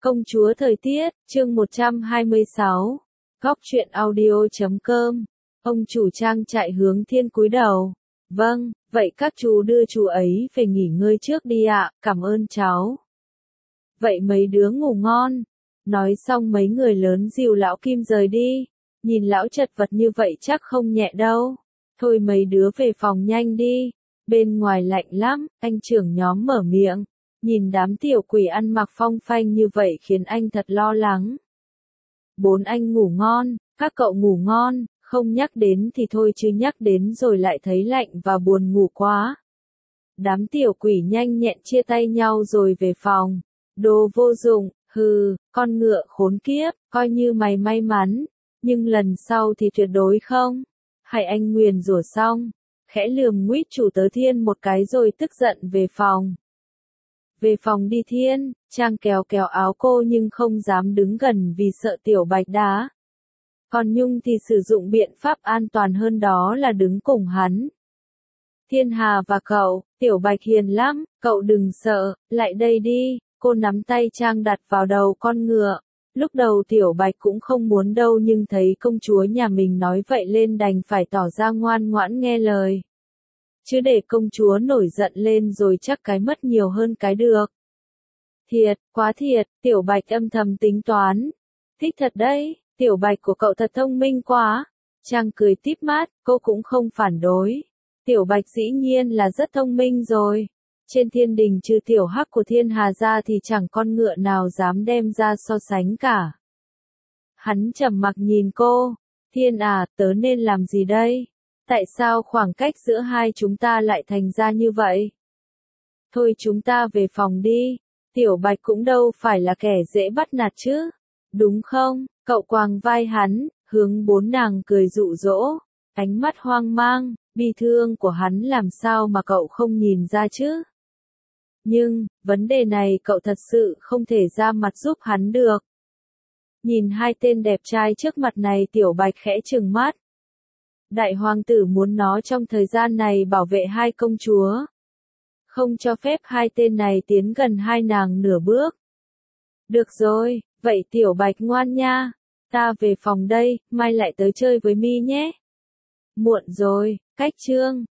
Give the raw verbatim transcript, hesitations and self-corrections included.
Công chúa thời tiết, chương một trăm hai mươi sáu. Góc truyện audio chấm com. Ông chủ trang trại hướng thiên cúi đầu. Vâng, vậy các chú đưa chú ấy về nghỉ ngơi trước đi ạ, cảm ơn cháu. Vậy mấy đứa ngủ ngon. Nói xong mấy người lớn dìu lão Kim rời đi. Nhìn lão chật vật như vậy chắc không nhẹ đâu. Thôi mấy đứa về phòng nhanh đi. Bên ngoài lạnh lắm, anh trưởng nhóm mở miệng. Nhìn đám tiểu quỷ ăn mặc phong phanh như vậy khiến anh thật lo lắng. Bốn anh ngủ ngon, các cậu ngủ ngon, không nhắc đến thì thôi chứ nhắc đến rồi lại thấy lạnh và buồn ngủ quá. Đám tiểu quỷ nhanh nhẹn chia tay nhau rồi về phòng. Đồ vô dụng, hừ, con ngựa khốn kiếp, coi như mày may mắn, nhưng lần sau thì tuyệt đối không. Hay anh nguyền rủa xong, khẽ lườm Nguyết chủ tớ Thiên một cái rồi tức giận về phòng. Về phòng đi Thiên, Trang kéo kéo áo cô nhưng không dám đứng gần vì sợ Tiểu Bạch đá. Còn Nhung thì sử dụng biện pháp an toàn hơn đó là đứng cùng hắn. Thiên Hà và cậu, Tiểu Bạch hiền lắm, cậu đừng sợ, lại đây đi, cô nắm tay Trang đặt vào đầu con ngựa. Lúc đầu Tiểu Bạch cũng không muốn đâu nhưng thấy công chúa nhà mình nói vậy lên đành phải tỏ ra ngoan ngoãn nghe lời. Chứ để công chúa nổi giận lên rồi chắc cái mất nhiều hơn cái được. Thiệt, quá thiệt, Tiểu Bạch âm thầm tính toán. Thích thật đấy, Tiểu Bạch của cậu thật thông minh quá. Trang cười tít mắt, cô cũng không phản đối. Tiểu Bạch dĩ nhiên là rất thông minh rồi. Trên thiên đình trừ Tiểu Hắc của Thiên Hà ra thì chẳng con ngựa nào dám đem ra so sánh cả. Hắn trầm mặc nhìn cô. Thiên à, tớ nên làm gì đây? Tại sao khoảng cách giữa hai chúng ta lại thành ra như vậy? Thôi chúng ta về phòng đi. Tiểu Bạch cũng đâu phải là kẻ dễ bắt nạt chứ. Đúng không? Cậu quàng vai hắn, hướng bốn nàng cười dụ dỗ. Ánh mắt hoang mang, bi thương của hắn làm sao mà cậu không nhìn ra chứ? Nhưng, vấn đề này cậu thật sự không thể ra mặt giúp hắn được. Nhìn hai tên đẹp trai trước mặt này Tiểu Bạch khẽ trừng mắt. Đại hoàng tử muốn nó trong thời gian này bảo vệ hai công chúa. Không cho phép hai tên này tiến gần hai nàng nửa bước. Được rồi, vậy Tiểu Bạch ngoan nha. Ta về phòng đây, mai lại tới chơi với mi nhé. Muộn rồi, cách chương.